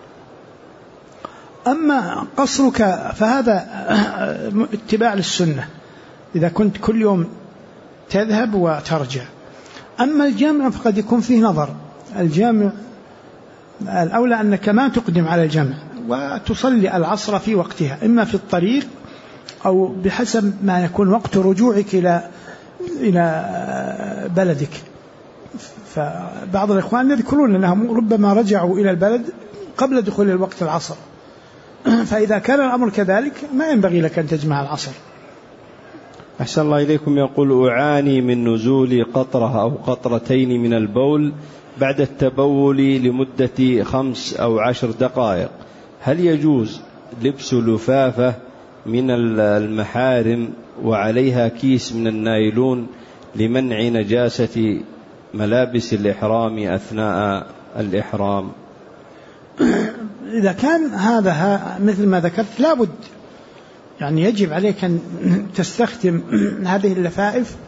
أما قصرك فهذا اتباع للسنة، إذا كنت كل يوم تذهب وترجع. أما الجامع فقد يكون فيه نظر. الجامع الأولى أنك ما تقدم على الجمع وتصلي العصر في وقتها، إما في الطريق أو بحسب ما يكون وقت رجوعك إلى بلدك. فبعض الإخوان يذكرون أنهم ربما رجعوا إلى البلد قبل دخول الوقت العصر، فإذا كان الأمر كذلك ما ينبغي لك أن تجمع العصر. أحسن الله إليكم. يقول: أعاني من نزول قطرة أو قطرتين من البول بعد التبول لمدة 5 أو 10 دقائق، هل يجوز لبس لفافة من المحارم وعليها كيس من النايلون لمنع نجاسة ملابس الإحرام أثناء الإحرام؟ إذا كان هذا مثل ما ذكرت لابد يعني يجب عليك أن تستخدم هذه اللفائف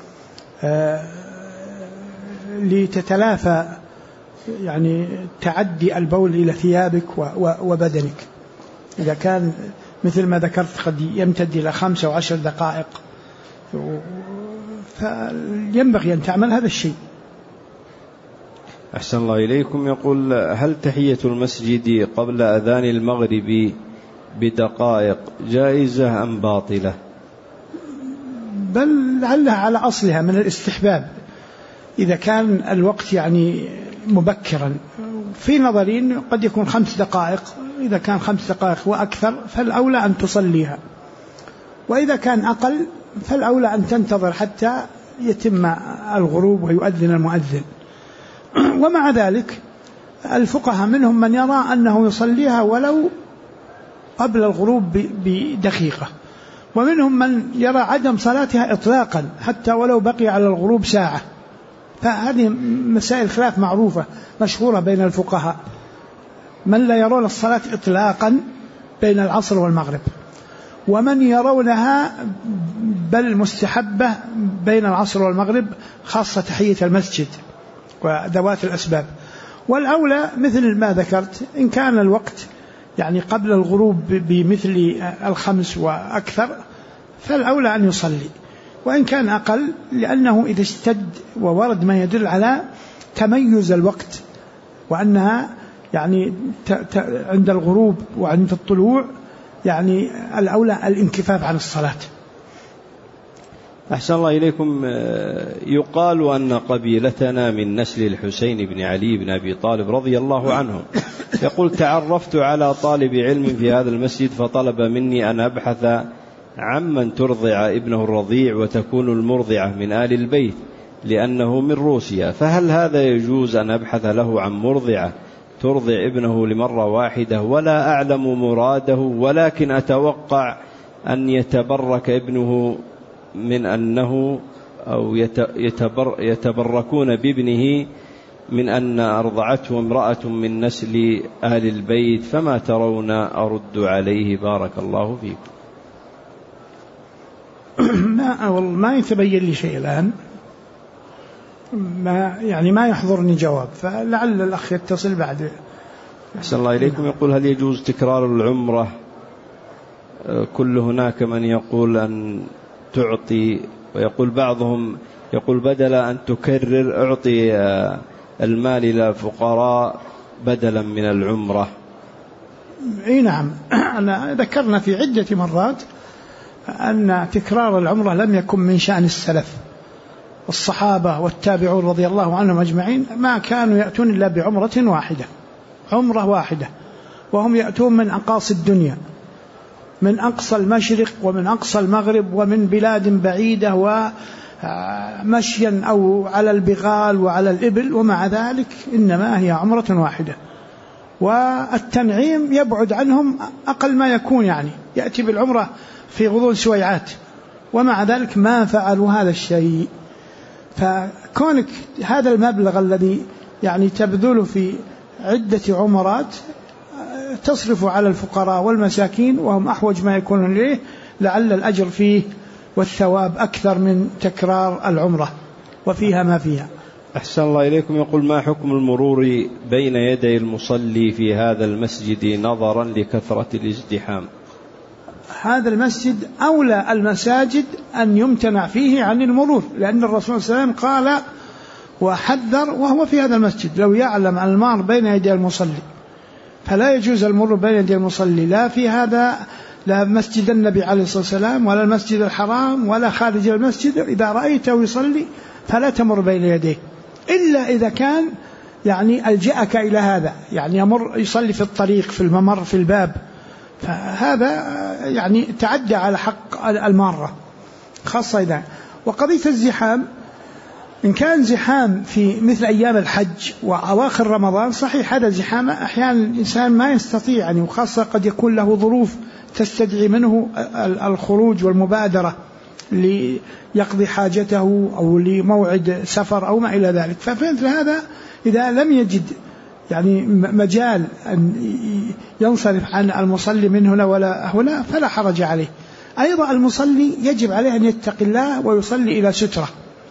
لتتلافى يعني تعدي البول إلى ثيابك وبدنك. إذا كان مثل ما ذكرت قد يمتد إلى 5 أو 10 دقائق، فينبغي أن تعمل هذا الشيء. أحسن الله إليكم. يقول: هل تحية المسجد قبل أذان المغرب بدقائق جائزة أم باطلة؟ بل لعلها على أصلها من الاستحباب إذا كان الوقت يعني مبكرا. في نظرين قد يكون 5 دقائق، إذا كان 5 دقائق وأكثر فالأولى أن تصليها، وإذا كان أقل فالأولى أن تنتظر حتى يتم الغروب ويؤذن المؤذن. ومع ذلك الفقهاء منهم من يرى أنه يصليها ولو قبل الغروب بدقيقة، ومنهم من يرى عدم صلاتها إطلاقا حتى ولو بقي على الغروب ساعة. فهذه مسائل خلاف معروفة مشهورة بين الفقهاء، من لا يرون الصلاة إطلاقا بين العصر والمغرب، ومن يرونها بل مستحبة بين العصر والمغرب، خاصة تحية المسجد وذوات الأسباب. والأولى مثل ما ذكرت، إن كان الوقت يعني قبل الغروب بمثل 5 وأكثر فالأولى أن يصلي، وإن كان أقل لأنه إذا اشتد وورد ما يدل على تميز الوقت وأنها يعني عند الغروب وعند الطلوع يعني الأولى الانكفاف عن الصلاة. أحسن الله إليكم. يقال أن قبيلتنا من نسل الحسين بن علي بن أبي طالب رضي الله عنه. يقول: تعرفت على طالب علم في هذا المسجد فطلب مني أن أبحث عمن ترضع ابنه الرضيع وتكون المرضعة من آل البيت لأنه من روسيا، فهل هذا يجوز أن أبحث له عن مرضعة ترضع ابنه لمرة واحدة ولا أعلم مراده، ولكن أتوقع أن يتبرك ابنه من أنه أو يتبركون بابنه من أن أرضعته امرأة من نسل آل البيت، فما ترون أرد عليه بارك الله فيكم؟ ما يتبين لي شيء الآن، ما يحضرني جواب، فلعل الأخ يتصل بعد. أحسن الله إليكم. يقول: هل يجوز تكرار العمرة؟ كل هناك من يقول أن تعطي، ويقول بعضهم يقول بدل أن تكرر أعطي المال إلى الفقراء بدلا من العمرة. أي نعم، أنا ذكرنا في عدة مرات أن تكرار العمرة لم يكن من شأن السلف. الصحابة والتابعون رضي الله عنهم أجمعين ما كانوا يأتون إلا بعمرة واحدة، عمرة واحدة، وهم يأتون من أقاصي الدنيا، من أقصى المشرق ومن أقصى المغرب ومن بلاد بعيدة، ومشيا أو على البغال وعلى الإبل، ومع ذلك إنما هي عمرة واحدة. والتنعيم يبعد عنهم أقل ما يكون، يعني يأتي بالعمرة في غضون سويعات، ومع ذلك ما فعلوا هذا الشيء. فكونك هذا المبلغ الذي يعني تبذل في عدة عمرات تصرف على الفقراء والمساكين وهم أحوج ما يكون إليه، لعل الأجر فيه والثواب أكثر من تكرار العمرة وفيها ما فيها. أحسن الله إليكم. يقول: ما حكم المرور بين يدي المصلي في هذا المسجد نظرا لكثرة الازدحام؟ هذا المسجد أولى المساجد أن يمتنع فيه عن المرور، لأن الرسول صلى الله عليه وسلم قال وحذر وهو في هذا المسجد: لو يعلم المار بين يدي المصلي. فلا يجوز المرور بين يدي المصلي، لا في هذا، لا مسجد النبي عليه الصلاة والسلام ولا المسجد الحرام ولا خارج المسجد. إذا رأيته يصلي فلا تمر بين يديه، إلا إذا كان يعني ألجأك إلى هذا، يعني يمر يصلي في الطريق، في الممر، في الباب، فهذا يعني تعدى على حق المارة، خاصة إذا. وقضية الزحام، إن كان زحام في مثل أيام الحج وأواخر رمضان صحيح، هذا الزحام أحيانا الإنسان ما يستطيع يعني، وخاصة قد يكون له ظروف تستدعي منه الخروج والمبادرة ليقضي حاجته أو لموعد سفر أو ما إلى ذلك. ففي هذا إذا لم يجد يعني مجال أن ينصرف عن المصلي من هنا ولا هنا فلا حرج عليه. أيضا المصلي يجب عليه أن يتقي الله ويصلي إلى سترة،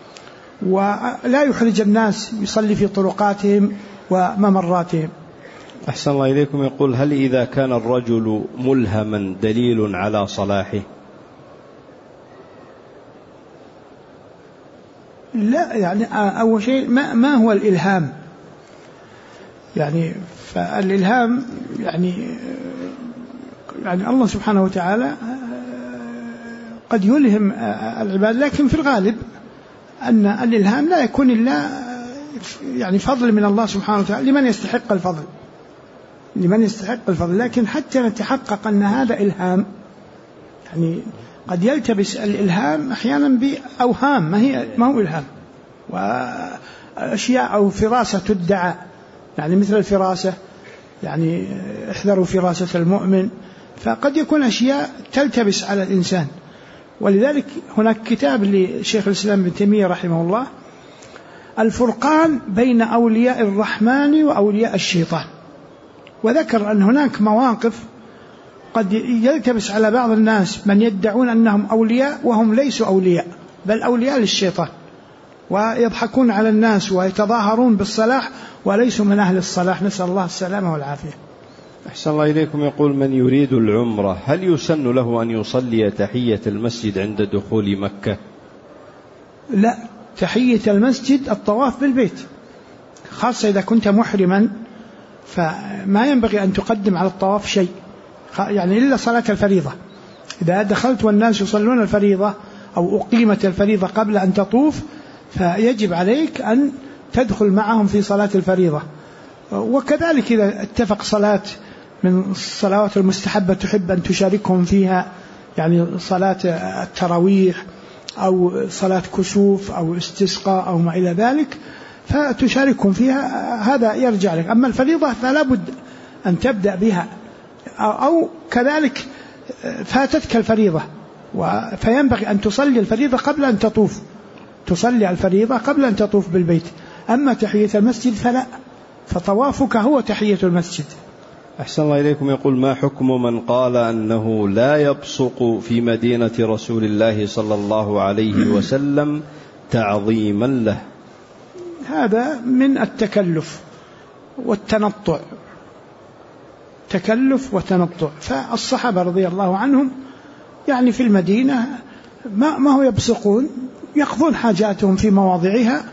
ولا يحرج الناس، يصلي في طرقاتهم وممراتهم. أحسن الله إليكم. يقول: هل إذا كان الرجل ملهما دليل على صلاحه؟ لا، يعني أول شيء ما هو الإلهام؟ يعني فالإلهام يعني الله سبحانه وتعالى قد يلهم العباد، لكن في الغالب أن الإلهام لا يكون إلا يعني فضل من الله سبحانه وتعالى لمن يستحق الفضل. لكن حتى نتحقق أن هذا إلهام، يعني قد يلتبس الإلهام أحيانا بأوهام ما هو إلهام، وأشياء أو فراسة تدعى يعني مثل الفراسة، يعني احذروا فراسة المؤمن، فقد يكون أشياء تلتبس على الإنسان. ولذلك هناك كتاب لشيخ الإسلام ابن تيمية رحمه الله، الفرقان بين أولياء الرحمن وأولياء الشيطان، وذكر أن هناك مواقف قد يلتبس على بعض الناس من يدعون أنهم أولياء وهم ليسوا أولياء، بل أولياء للشيطان، ويضحكون على الناس ويتظاهرون بالصلاح وليسوا من أهل الصلاح، نسأل الله السلامة والعافية. أحسن الله إليكم. يقول: من يريد العمرة هل يسن له أن يصلي تحية المسجد عند دخول مكة؟ لا، تحية المسجد الطواف بالبيت، خاصة إذا كنت محرما، فما ينبغي أن تقدم على الطواف شيء، يعني إلا صلاة الفريضة. إذا دخلت والناس يصلون الفريضة أو أقيمت الفريضة قبل أن تطوف، فيجب عليك أن تدخل معهم في صلاة الفريضة. وكذلك إذا اتفق صلاة من الصلوات المستحبة تحب أن تشاركهم فيها، يعني صلاة التراويح أو صلاة كسوف أو استسقاء أو ما إلى ذلك، فتشاركهم فيها، هذا يرجع لك. أما الفريضة فلا بد أن تبدأ بها، أو كذلك فاتتك الفريضة فينبغي أن تصلي الفريضة قبل أن تطوف، تصلي الفريضة قبل أن تطوف بالبيت. أما تحية المسجد فلا، فطوافك هو تحية المسجد. أحسن الله إليكم. يقول: ما حكم من قال أنه لا يبصق في مدينة رسول الله صلى الله عليه وسلم تعظيما له؟ هذا من التكلف والتنطع، تكلف وتنطع. فالصحابة رضي الله عنهم يعني في المدينة ما هو يبصقون، يقضون حاجاتهم في مواضعها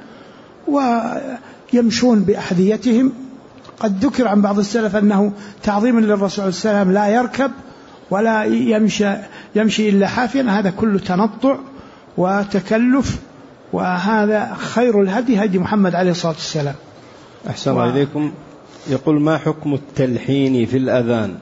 ويمشون بأحذيتهم. قد ذكر عن بعض السلف أنه تعظيما للرسول صلى الله عليه وسلم لا يركب ولا يمشي إلا حافيا. هذا كله تنطع وتكلف، وهذا خير الهدي هدي محمد عليه الصلاة والسلام. أحسن الله إليكم. يقول: ما حكم التلحين في الأذان؟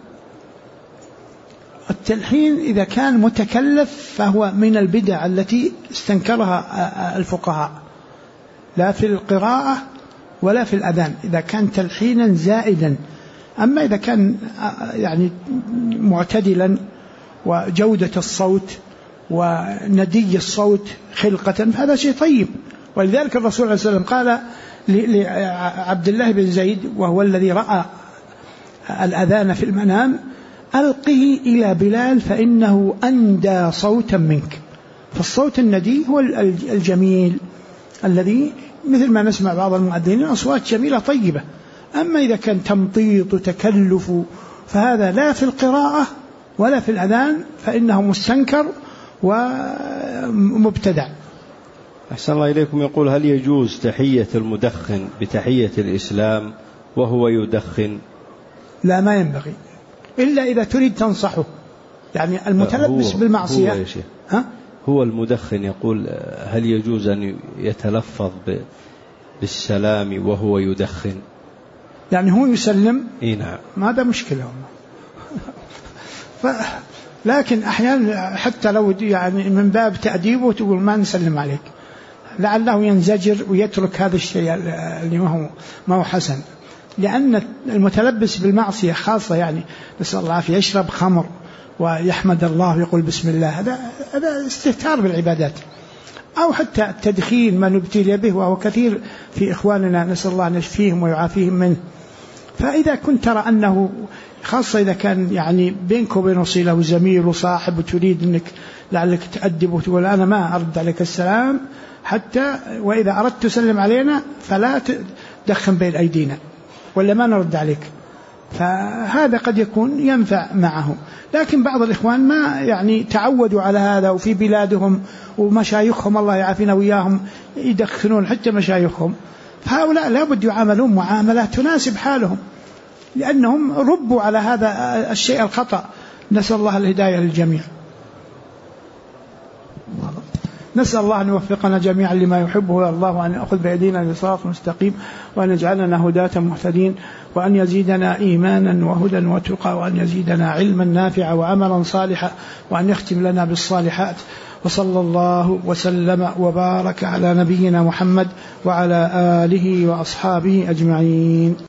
التلحين إذا كان متكلف فهو من البدع التي استنكرها الفقهاء، لا في القراءة ولا في الأذان إذا كان تلحينا زائدا. أما إذا كان يعني معتدلا وجودة الصوت وندي الصوت خلقة فهذا شيء طيب. ولذلك الرسول عليه الصلاة والسلام قال لعبد الله بن زيد وهو الذي رأى الأذان في المنام: ألقه إلى بلال فإنه أندى صوتا منك. فالصوت الندي هو الجميل الذي مثل ما نسمع بعض المؤذنين أصوات جميلة طيبة. أما إذا كان تمطيط وتكلف فهذا لا في القراءة ولا في الأذان، فإنه مستنكر ومبتدع. أحسن الله إليكم. يقول: هل يجوز تحية المدخن بتحية الإسلام وهو يدخن؟ لا، ما ينبغي، إلا إذا تريد تنصحه، يعني المتلبس بالمعصية. هو المدخن يقول: هل يجوز أن يتلفظ بالسلام وهو يدخن؟ يعني هو يسلم؟ نعم. ماذا مشكلة؟ لكن أحيانا حتى لو يعني من باب تأديبه تقول ما نسلم عليك، لعله ينزجر ويترك هذا الشيء اللي ما هو حسن. لأن المتلبس بالمعصية خاصة يعني نسأل الله العافية يشرب خمر ويحمد الله ويقول بسم الله، هذا استهتار بالعبادات. أو حتى التدخين ما نبتلي به وهو كثير في إخواننا، نسأل الله أن يشفيهم ويعافيهم منه. فإذا كنت ترى أنه خاصة إذا كان يعني بينك وبين صلة وزميل وصاحب وتريد أنك لعلك تأدب وتقول أنا ما أرد عليك السلام، حتى وإذا أردت تسلم علينا فلا تدخن بين أيدينا ولا ما نرد عليك، فهذا قد يكون ينفع معه. لكن بعض الإخوان ما يعني تعودوا على هذا، وفي بلادهم ومشايخهم الله يعافينا وياهم يدخنون حتى مشايخهم، فهؤلاء لابد يعاملون معاملة تناسب حالهم، لأنهم ربوا على هذا الشيء الخطأ. نسأل الله الهداية للجميع. نسأل الله أن يوفقنا جميعا لما يحبه ويرضاه، وأن يأخذ بأيدينا لصراط مستقيم، وأن يجعلنا هداة مهتدين، وأن يزيدنا إيمانا وهدى وتقى، وأن يزيدنا علما نافعا وعملا صالحا، وأن يختم لنا بالصالحات. وصلى الله وسلم وبارك على نبينا محمد وعلى آله وأصحابه أجمعين.